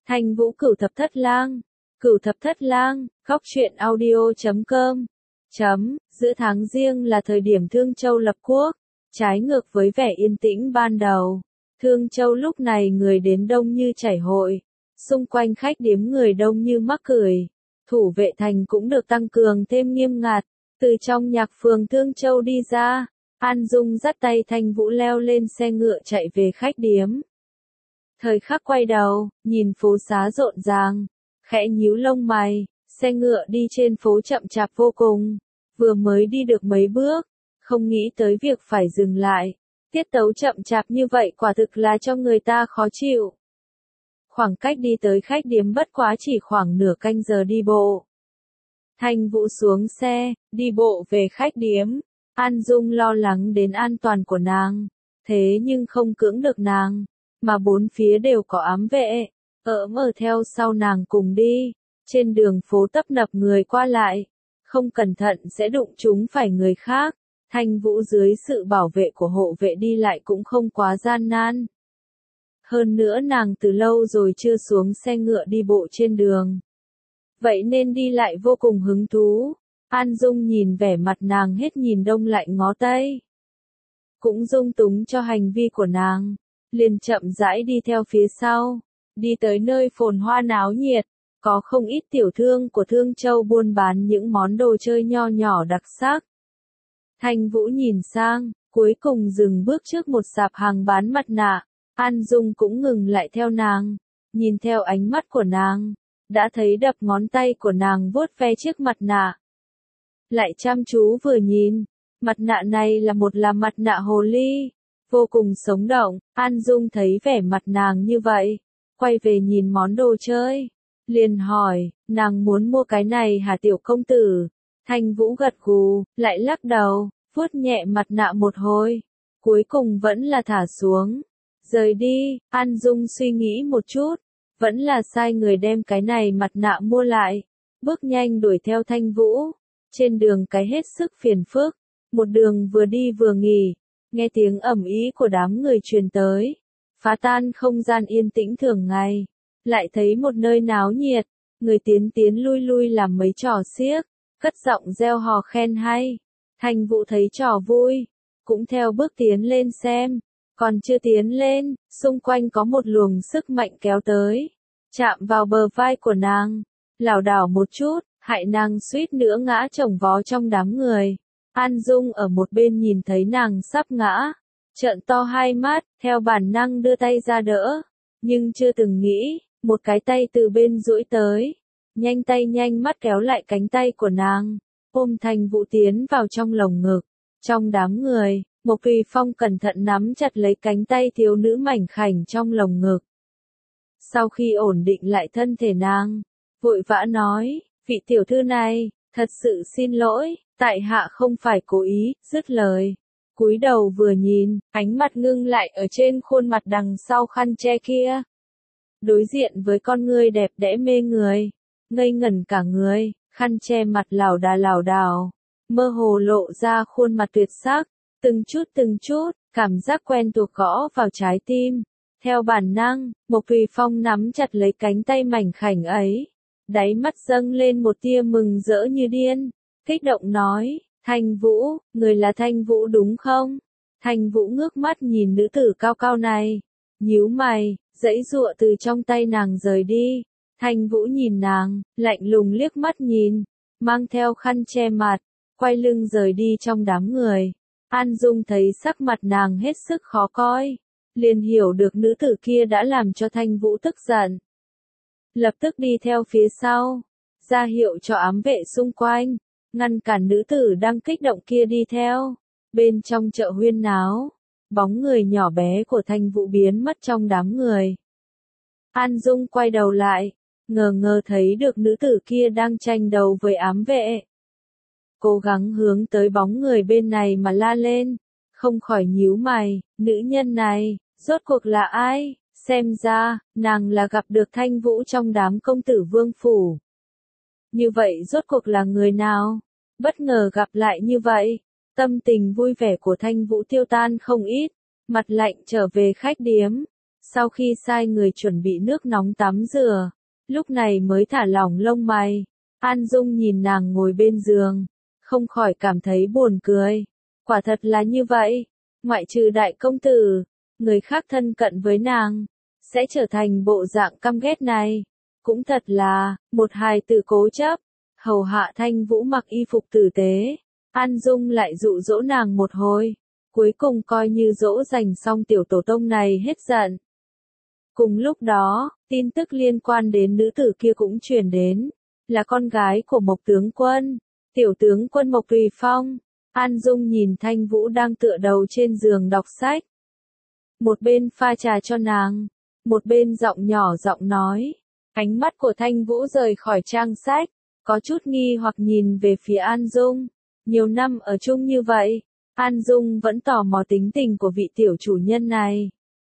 Thanh Vũ Cửu Thập Thất Lang. Cửu Thập Thất Lang, Góc Truyện Audio.com. Giữa tháng Giêng là thời điểm Thương Châu lập quốc. Trái ngược với vẻ yên tĩnh ban đầu, Thương Châu lúc này người đến đông như chảy hội. Xung quanh khách điếm người đông như mắc cười. Thủ vệ thành cũng được tăng cường thêm nghiêm ngặt. Từ trong nhạc phường Thương Châu đi ra, An Dung dắt tay Thanh Vũ leo lên xe ngựa chạy về khách điếm. Thời khắc quay đầu, nhìn phố xá rộn ràng, khẽ nhíu lông mày, xe ngựa đi trên phố chậm chạp vô cùng. Vừa mới đi được mấy bước, không nghĩ tới việc phải dừng lại. Tiết tấu chậm chạp như vậy quả thực là cho người ta khó chịu. Khoảng cách đi tới khách điếm bất quá chỉ khoảng nửa canh giờ đi bộ. Thanh Vũ xuống xe, đi bộ về khách điếm. An Dung lo lắng đến an toàn của nàng, thế nhưng không cưỡng được nàng, mà bốn phía đều có ám vệ, ở theo sau nàng cùng đi. Trên đường phố tấp nập người qua lại, không cẩn thận sẽ đụng trúng phải người khác. Thanh Vũ dưới sự bảo vệ của hộ vệ đi lại cũng không quá gian nan. Hơn nữa nàng từ lâu rồi chưa xuống xe ngựa đi bộ trên đường, vậy nên đi lại vô cùng hứng thú. An Dung nhìn vẻ mặt nàng hết nhìn đông lại ngó tây, cũng dung túng cho hành vi của nàng, liền chậm rãi đi theo phía sau. Đi tới nơi phồn hoa náo nhiệt, có không ít tiểu thương của Thương Châu buôn bán những món đồ chơi nho nhỏ đặc sắc. Thanh Vũ nhìn sang, cuối cùng dừng bước trước một sạp hàng bán mặt nạ. An Dung cũng ngừng lại theo nàng, nhìn theo ánh mắt của nàng, đã thấy đập ngón tay của nàng vuốt ve chiếc mặt nạ. Lại chăm chú vừa nhìn, mặt nạ này là mặt nạ hồ ly, vô cùng sống động. An Dung thấy vẻ mặt nàng như vậy, quay về nhìn món đồ chơi, liền hỏi, nàng muốn mua cái này hả tiểu công tử? Thanh Vũ gật gù, lại lắc đầu, vuốt nhẹ mặt nạ một hồi, cuối cùng vẫn là thả xuống, rời đi. An Dung suy nghĩ một chút, vẫn là sai người đem cái này mặt nạ mua lại, bước nhanh đuổi theo Thanh Vũ. Trên đường cái hết sức phiền phức, một đường vừa đi vừa nghỉ, nghe tiếng ầm ĩ của đám người truyền tới, phá tan không gian yên tĩnh thường ngày. Lại thấy một nơi náo nhiệt, người tiến lui lui làm mấy trò xiếc, cất giọng reo hò khen hay. Thanh Vũ thấy trò vui, cũng theo bước tiến lên xem. Còn chưa tiến lên, xung quanh có một luồng sức mạnh kéo tới, chạm vào bờ vai của nàng, lảo đảo một chút, hại nàng suýt nữa ngã chồng vó trong đám người. An Dung ở một bên nhìn thấy nàng sắp ngã, trợn to hai mắt, theo bản năng đưa tay ra đỡ, nhưng chưa từng nghĩ, một cái tay từ bên duỗi tới, nhanh tay nhanh mắt kéo lại cánh tay của nàng, ôm Thanh Vũ tiến vào trong lồng ngực. Trong đám người, Mộc Kỳ Phong cẩn thận nắm chặt lấy cánh tay thiếu nữ mảnh khảnh trong lồng ngực. Sau khi ổn định lại thân thể nàng, vội vã nói, vị tiểu thư này, thật sự xin lỗi, tại hạ không phải cố ý. Dứt lời, cúi đầu vừa nhìn, ánh mặt ngưng lại ở trên khuôn mặt đằng sau khăn che kia. Đối diện với con ngươi đẹp đẽ mê người, ngây ngẩn cả người, khăn che mặt lảo đảo, mơ hồ lộ ra khuôn mặt tuyệt sắc, từng chút, cảm giác quen thuộc gõ vào trái tim. Theo bản năng, Mộc Kỳ Phong nắm chặt lấy cánh tay mảnh khảnh ấy, đáy mắt dâng lên một tia mừng rỡ như điên, kích động nói, Thanh Vũ, người là Thanh Vũ đúng không? Thanh Vũ ngước mắt nhìn nữ tử cao cao này, nhíu mày, giãy giụa từ trong tay nàng rời đi. Thanh Vũ nhìn nàng, lạnh lùng liếc mắt nhìn, mang theo khăn che mặt, quay lưng rời đi trong đám người. An Dung thấy sắc mặt nàng hết sức khó coi, liền hiểu được nữ tử kia đã làm cho Thanh Vũ tức giận. Lập tức đi theo phía sau, ra hiệu cho ám vệ xung quanh, ngăn cản nữ tử đang kích động kia đi theo. Bên trong chợ huyên náo, bóng người nhỏ bé của Thanh Vũ biến mất trong đám người. An Dung quay đầu lại, ngờ thấy được nữ tử kia đang tranh đầu với ám vệ. Cố gắng hướng tới bóng người bên này mà la lên, không khỏi nhíu mày, nữ nhân này, rốt cuộc là ai? Xem ra, nàng là gặp được Thanh Vũ trong đám công tử vương phủ. Như vậy rốt cuộc là người nào? Bất ngờ gặp lại như vậy, tâm tình vui vẻ của Thanh Vũ tiêu tan không ít, mặt lạnh trở về khách điếm. Sau khi sai người chuẩn bị nước nóng tắm rửa, lúc này mới thả lỏng lông mày. An Dung nhìn nàng ngồi bên giường, không khỏi cảm thấy buồn cười. Quả thật là như vậy, ngoại trừ đại công tử, người khác thân cận với nàng, sẽ trở thành bộ dạng căm ghét này. Cũng thật là, một hài tử cố chấp, hầu hạ Thanh Vũ mặc y phục tử tế. An Dung lại dụ dỗ nàng một hồi, cuối cùng coi như dỗ dành xong tiểu tổ tông này hết giận. Cùng lúc đó, tin tức liên quan đến nữ tử kia cũng truyền đến, là con gái của Mộc tướng quân, tiểu tướng quân Mộc Tùy Phong. An Dung nhìn Thanh Vũ đang tựa đầu trên giường đọc sách. Một bên pha trà cho nàng, một bên giọng nhỏ giọng nói. Ánh mắt của Thanh Vũ rời khỏi trang sách, có chút nghi hoặc nhìn về phía An Dung. Nhiều năm ở chung như vậy, An Dung vẫn tò mò tính tình của vị tiểu chủ nhân này.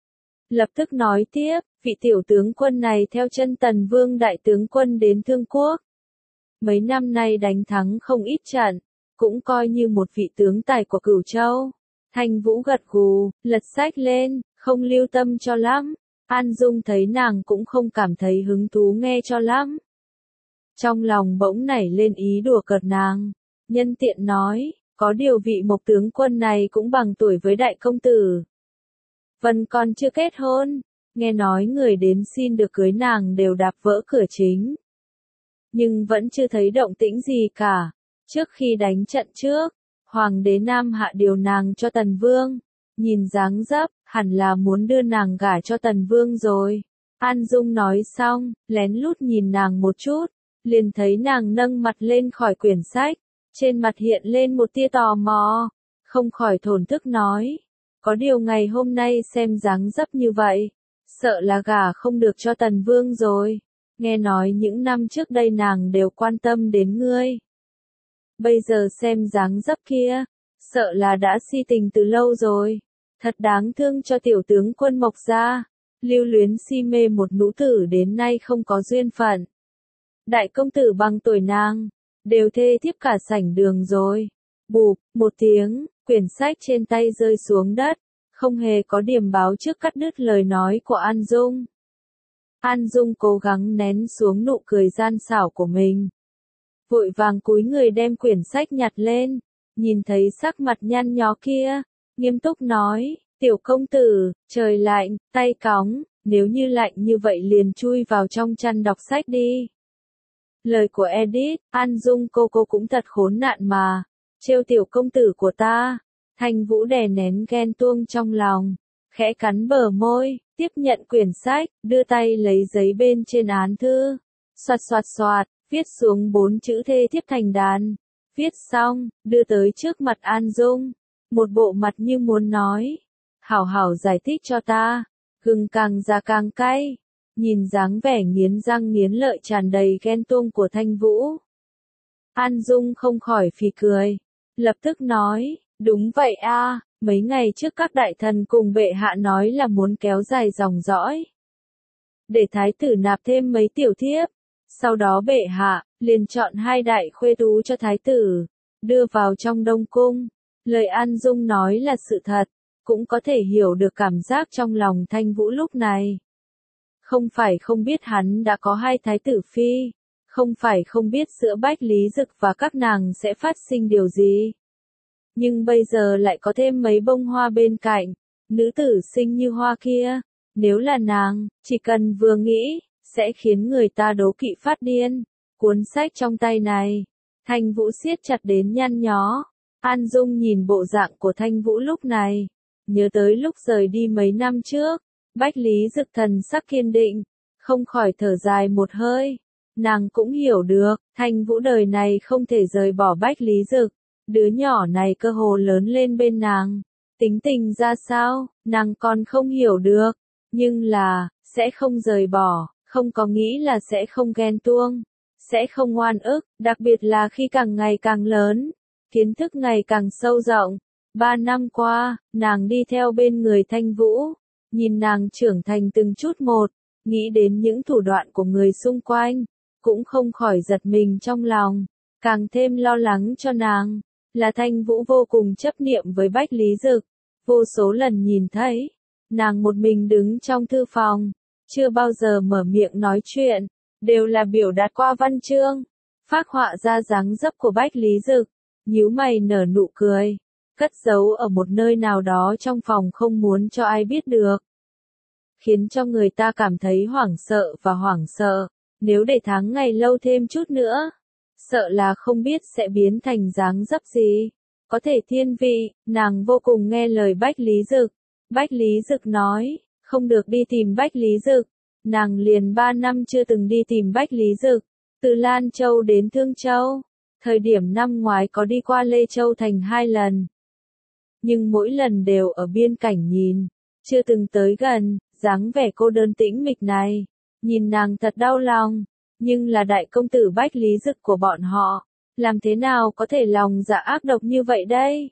Lập tức nói tiếp, vị tiểu tướng quân này theo chân Tần Vương đại tướng quân đến Thương Quốc. Mấy năm nay đánh thắng không ít trận, cũng coi như một vị tướng tài của Cửu Châu. Thanh Vũ gật gù, lật sách lên, không lưu tâm cho lắm. An Dung thấy nàng cũng không cảm thấy hứng thú nghe cho lắm. Trong lòng bỗng nảy lên ý đùa cợt nàng, nhân tiện nói, có điều vị Mộc tướng quân này cũng bằng tuổi với đại công tử. Vân còn chưa kết hôn, nghe nói người đến xin được cưới nàng đều đạp vỡ cửa chính. Nhưng vẫn chưa thấy động tĩnh gì cả. Trước khi đánh trận trước, Hoàng đế Nam hạ điều nàng cho Tần Vương. Nhìn dáng dấp, hẳn là muốn đưa nàng gả cho Tần Vương rồi. An Dung nói xong, lén lút nhìn nàng một chút, liền thấy nàng nâng mặt lên khỏi quyển sách, trên mặt hiện lên một tia tò mò, không khỏi thổn thức nói. Có điều ngày hôm nay xem dáng dấp như vậy, sợ là gả không được cho Tần Vương rồi. Nghe nói những năm trước đây nàng đều quan tâm đến ngươi. Bây giờ xem dáng dấp kia, sợ là đã si tình từ lâu rồi. Thật đáng thương cho tiểu tướng quân Mộc gia, lưu luyến si mê một nữ tử đến nay không có duyên phận. Đại công tử bằng tuổi nàng, đều thê thiếp cả sảnh đường rồi. Bụp, một tiếng, quyển sách trên tay rơi xuống đất, không hề có điểm báo trước cắt đứt lời nói của An Dung. An Dung cố gắng nén xuống nụ cười gian xảo của mình. Vội vàng cúi người đem quyển sách nhặt lên, nhìn thấy sắc mặt nhăn nhó kia, nghiêm túc nói, tiểu công tử, trời lạnh, tay cóng, nếu như lạnh như vậy liền chui vào trong chăn đọc sách đi. Lời của Edith, An Dung cô cũng thật khốn nạn mà, trêu tiểu công tử của ta. Thanh Vũ đè nén ghen tuông trong lòng, khẽ cắn bờ môi, tiếp nhận quyển sách, đưa tay lấy giấy bên trên án thư, xoạt xoạt xoạt, viết xuống 4 chữ thê thiếp thành đàn. Viết xong, đưa tới trước mặt An Dung, một bộ mặt như muốn nói, hảo hảo giải thích cho ta, gừng càng già càng cay. Nhìn dáng vẻ nghiến răng nghiến lợi tràn đầy ghen tuông của Thanh Vũ, An Dung không khỏi phì cười, lập tức nói, đúng vậy a, mấy ngày trước các đại thần cùng bệ hạ nói là muốn kéo dài dòng dõi, để thái tử nạp thêm mấy tiểu thiếp, sau đó bệ hạ liền chọn 2 đại khuê tú cho thái tử, đưa vào trong Đông cung. Lời An Dung nói là sự thật, cũng có thể hiểu được cảm giác trong lòng Thanh Vũ lúc này. Không phải không biết hắn đã có 2 thái tử phi, không phải không biết giữa Bách Lý Dực và các nàng sẽ phát sinh điều gì. Nhưng bây giờ lại có thêm mấy bông hoa bên cạnh, nữ tử xinh như hoa kia, nếu là nàng, chỉ cần vừa nghĩ, sẽ khiến người ta đố kỵ phát điên. Cuốn sách trong tay này, Thanh Vũ siết chặt đến nhăn nhó. An Dung nhìn bộ dạng của Thanh Vũ lúc này, nhớ tới lúc rời đi mấy năm trước, Bách Lý Dực thần sắc kiên định, không khỏi thở dài một hơi. Nàng cũng hiểu được, Thanh Vũ đời này không thể rời bỏ Bách Lý Dực, đứa nhỏ này cơ hồ lớn lên bên nàng, tính tình ra sao, nàng còn không hiểu được, nhưng là, sẽ không rời bỏ, không có nghĩ là sẽ không ghen tuông, sẽ không oan ức, đặc biệt là khi càng ngày càng lớn, kiến thức ngày càng sâu rộng. 3 năm qua, nàng đi theo bên người Thanh Vũ, nhìn nàng trưởng thành từng chút một, nghĩ đến những thủ đoạn của người xung quanh, cũng không khỏi giật mình trong lòng, càng thêm lo lắng cho nàng, là Thanh Vũ vô cùng chấp niệm với Bách Lý Dực, vô số lần nhìn thấy, Nàng một mình đứng trong thư phòng, chưa bao giờ mở miệng nói chuyện, đều là biểu đạt qua văn chương, phác họa ra dáng dấp của Bách Lý Dực, nhíu mày nở nụ cười, cất giấu ở một nơi nào đó trong phòng không muốn cho ai biết được. Khiến cho người ta cảm thấy hoảng sợ và hoảng sợ, nếu để tháng ngày lâu thêm chút nữa, sợ là không biết sẽ biến thành dáng dấp gì. Có thể thiên vị, nàng vô cùng nghe lời Bách Lý Dực. Bách Lý Dực nói, không được đi tìm Bách Lý Dực. Nàng liền 3 năm chưa từng đi tìm Bách Lý Dực. Từ Lan Châu đến Thương Châu, thời điểm năm ngoái có đi qua Lê Châu Thành 2 lần. Nhưng mỗi lần đều ở biên cảnh nhìn, chưa từng tới gần, dáng vẻ cô đơn tĩnh mịch này. Nhìn nàng thật đau lòng, nhưng là đại công tử Bách Lý Dực của bọn họ. Làm thế nào có thể lòng dạ ác độc như vậy đây?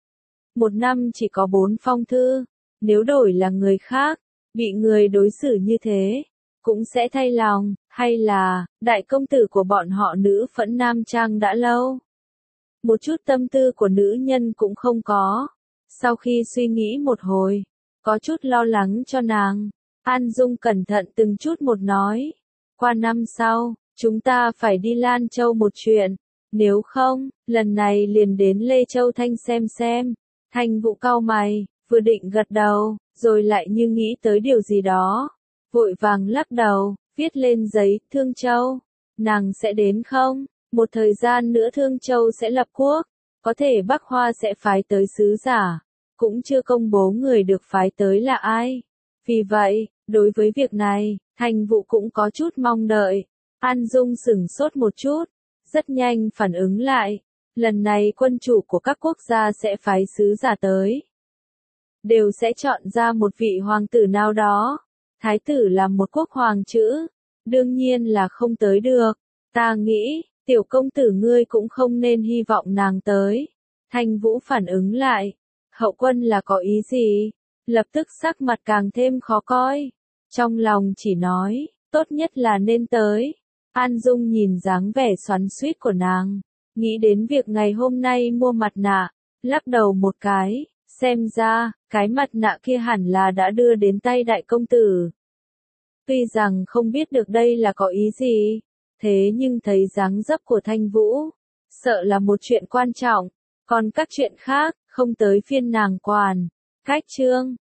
Một năm chỉ có 4 phong thư, nếu đổi là người khác, bị người đối xử như thế, cũng sẽ thay lòng, hay là, đại công tử của bọn họ nữ phẫn nam trang đã lâu. Một chút tâm tư của nữ nhân cũng không có. Sau khi suy nghĩ một hồi, có chút lo lắng cho nàng, An Dung cẩn thận từng chút một nói. Qua năm sau, chúng ta phải đi Lan Châu một chuyện. Nếu không, lần này liền đến Lê Châu Thanh xem. Thanh Vũ cau mày, vừa định gật đầu, rồi lại như nghĩ tới điều gì đó. Vội vàng lắc đầu, viết lên giấy, Thương Châu. Nàng sẽ đến không? Một thời gian nữa Thương Châu sẽ lập quốc. Có thể Bắc Hoa sẽ phái tới sứ giả. Cũng chưa công bố người được phái tới là ai. Vì vậy, đối với việc này, Thanh Vũ cũng có chút mong đợi. An Dung sửng sốt một chút. Rất nhanh phản ứng lại, lần này quân chủ của các quốc gia sẽ phái sứ giả tới. Đều sẽ chọn ra một vị hoàng tử nào đó. Thái tử là một quốc hoàng chữ, đương nhiên là không tới được. Ta nghĩ, tiểu công tử ngươi cũng không nên hy vọng nàng tới. Thanh Vũ phản ứng lại, hậu quân là có ý gì? Lập tức sắc mặt càng thêm khó coi. Trong lòng chỉ nói, tốt nhất là nên tới. An Dung nhìn dáng vẻ xoắn xuýt của nàng, nghĩ đến việc ngày hôm nay mua mặt nạ, lắc đầu một cái, xem ra, cái mặt nạ kia hẳn là đã đưa đến tay đại công tử. Tuy rằng không biết được đây là có ý gì, thế nhưng thấy dáng dấp của Thanh Vũ, sợ là một chuyện quan trọng, còn các chuyện khác, không tới phiên nàng quản. Cách chương